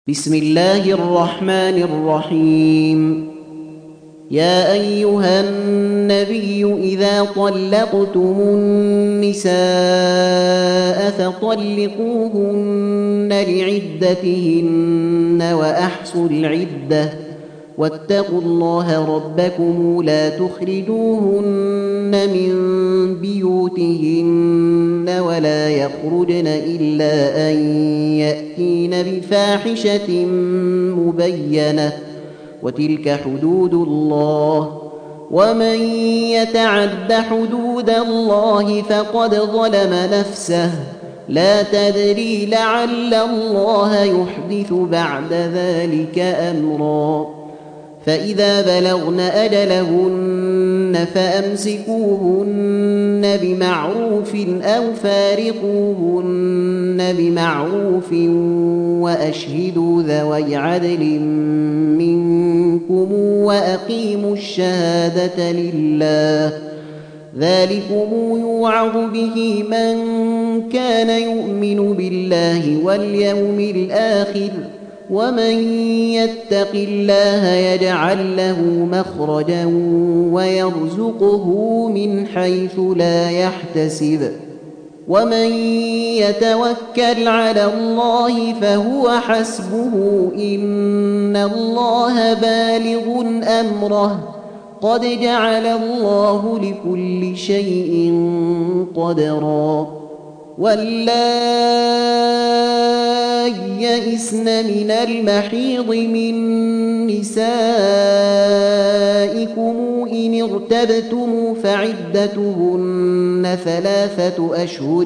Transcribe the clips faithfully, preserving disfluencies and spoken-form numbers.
بسم الله الرحمن الرحيم. يا أيها النبي إذا طلقتم النساء فطلقوهن لعدتهن وأحصوا العدة واتقوا الله ربكم لا تخرجوهن من بيوتهن ولا يخرجن إلا أن يأتين بفاحشة مبينة وتلك حدود الله ومن يتعد حدود الله فقد ظلم نفسه لا تدري لعل الله يحدث بعد ذلك أمرا. فإذا بلغن أجلهن فأمسكوهن بمعروف أو فارقوهن بمعروف وأشهدوا ذوي عدل منكم وأقيموا الشهادة لله ذلكم يوعظ به من كان يؤمن بالله واليوم الآخر ومن يتق الله يجعل له مخرجا ويرزقه من حيث لا يحتسب ومن يتوكل على الله فهو حسبه إن الله بالغ أمره قد جعل الله لكل شيء قدرا. واللائي يئسن من المحيض من نسائكم إن ارتبتم فعدتهن ثلاثة أشهر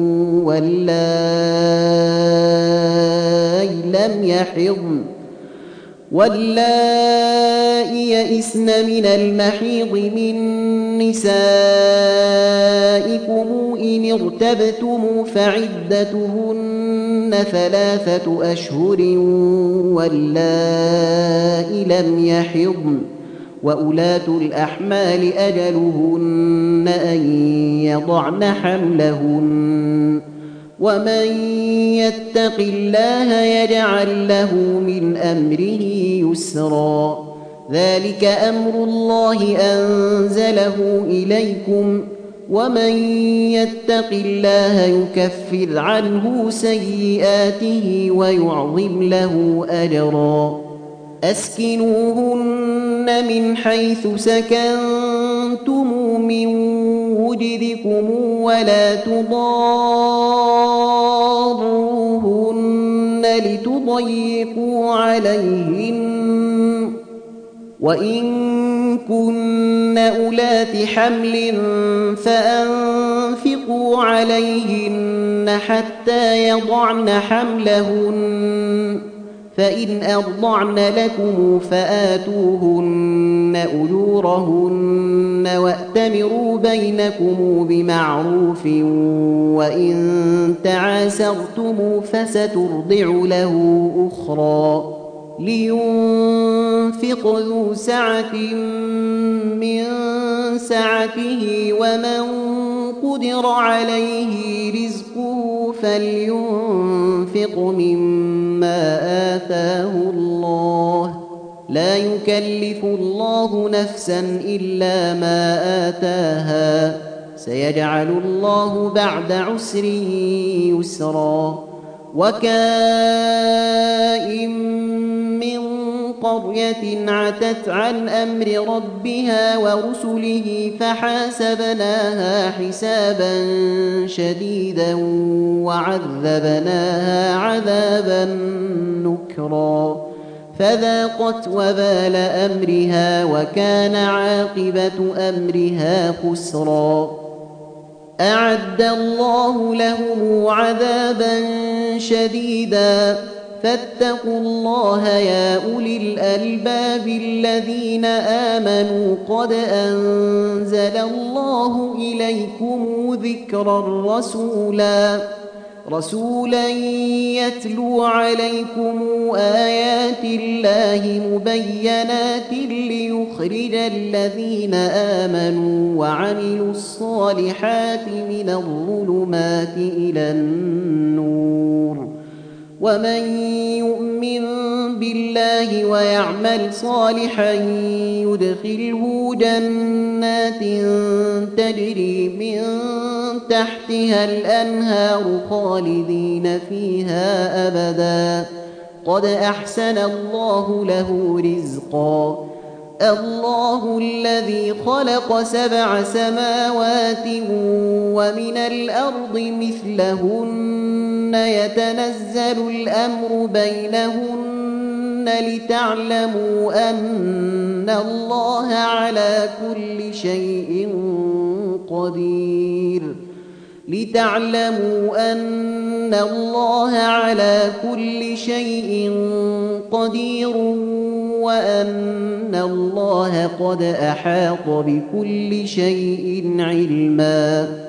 واللائي لم يحضن واللائي يئسن من المحيض من نسائكم إن ارتبتم فعدتهن ثلاثة أشهر واللائي لم يحضن وأولاة الأحمال أجلهن أن يضعن حملهن ومن يتق الله يجعل له من أمره يسرا. ذلك أمر الله أنزله إليكم ومن يتق الله يكفر عنه سيئاته ويعظم له أجرا. أسكنوهن من حيث سكنتم من وجدكم ولا تضاروهن لتضيقوا عليهن وإن كن أولات حمل فأنفقوا عليهن حتى يضعن حملهن فإن أرضعن لكم فآتوهن أجورهن وأتمروا بينكم بمعروف وإن تعاسرتم فسترضع له أخرى. لينفق ذو سعة من سعته ومن قدر عليه رزقه فلينفق مما آتاه الله لا يكلف الله نفسا إلا ما آتاها سيجعل الله بعد عسر يسرا. وكائن من قرية عتت عن أمر ربها ورسله فحاسبناها حسابا شديدا وعذبناها عذابا نكرا فذاقت وبال أمرها وكان عاقبة أمرها خسرا. أعد الله لهم عذابا شديدا فاتقوا الله يا أولي الألباب الذين آمنوا قد أنزل الله إليكم ذكرا رسولا رسولا يتلو عليكم آيات الله مبينات ليخرج الذين آمنوا وعملوا الصالحات من الظلمات إلى النور ومن يؤمن بالله ويعمل صالحا يدخله جنات تجري من تحتها الأنهار خالدين فيها أبدا قد أحسن الله له رزقا الله الذي خلق سبع سماوات ومن الأرض مثلهن يتنزل الأمر بينهن لتعلموا أن الله على كل شيء قدير لتعلموا أن الله على كل شيء قدير وأن الله قد أحاط بكل شيء علما